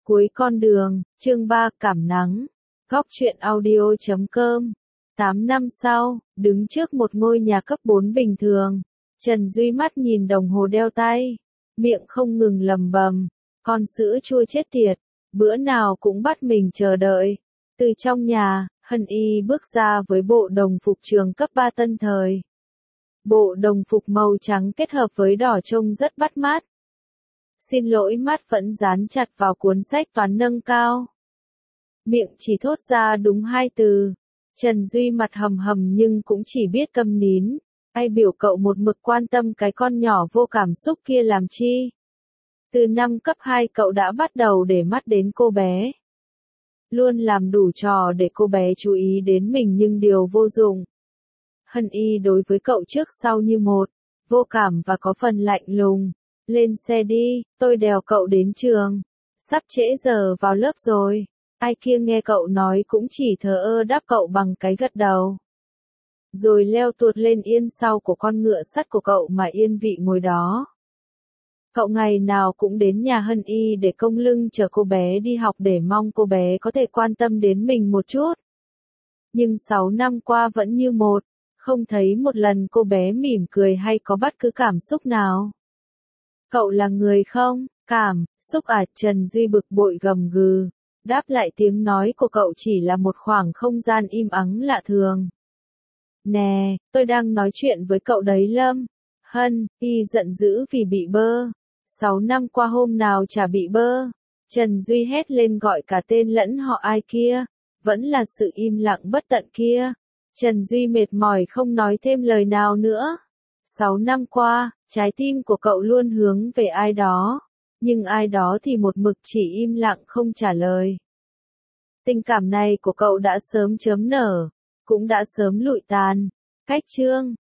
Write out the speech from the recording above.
Cuối con đường, chương 3, cảm nắng. Góc truyện audio.com. 8 năm sau, đứng trước một ngôi nhà cấp 4 bình thường, Trần Duy mắt nhìn đồng hồ đeo tay, miệng không ngừng lầm bầm, con sữa chua chết tiệt, bữa nào cũng bắt mình chờ đợi. Từ trong nhà, Hân Y bước ra với bộ đồng phục trường cấp 3 tân thời. Bộ đồng phục màu trắng kết hợp với đỏ trông rất bắt mắt. Xin lỗi, mắt vẫn dán chặt vào cuốn sách toán nâng cao. Miệng chỉ thốt ra đúng 2 từ. Trần Duy mặt hầm hầm nhưng cũng chỉ biết câm nín. Ai biểu cậu một mực quan tâm cái con nhỏ vô cảm xúc kia làm chi? Từ năm cấp 2 cậu đã bắt đầu để mắt đến cô bé. Luôn làm đủ trò để cô bé chú ý đến mình nhưng điều vô dụng. Hân Y đối với cậu trước sau như một, vô cảm và có phần lạnh lùng. Lên xe đi, tôi đèo cậu đến trường. Sắp trễ giờ vào lớp rồi. Ai kia nghe cậu nói cũng chỉ thờ ơ đáp cậu bằng cái gật đầu. Rồi leo tuột lên yên sau của con ngựa sắt của cậu mà yên vị ngồi đó. Cậu ngày nào cũng đến nhà Hân Y để cong lưng chờ cô bé đi học để mong cô bé có thể quan tâm đến mình một chút. Nhưng 6 năm qua vẫn như một, không thấy một lần cô bé mỉm cười hay có bất cứ cảm xúc nào. Cậu là người không, cảm, xúc à? Trần Duy bực bội gầm gừ, đáp lại tiếng nói của cậu chỉ là một khoảng không gian im ắng lạ thường. Nè, tôi đang nói chuyện với cậu đấy Lâm. Hân Y giận dữ vì bị bơ. 6 năm qua hôm nào chả bị bơ. Trần Duy hét lên gọi cả tên lẫn họ ai kia. Vẫn là sự im lặng bất tận kia. Trần Duy mệt mỏi không nói thêm lời nào nữa. 6 năm qua, trái tim của cậu luôn hướng về ai đó. Nhưng ai đó thì một mực chỉ im lặng không trả lời. Tình cảm này của cậu đã sớm chớm nở. Cũng đã sớm lụi tàn. Cách chương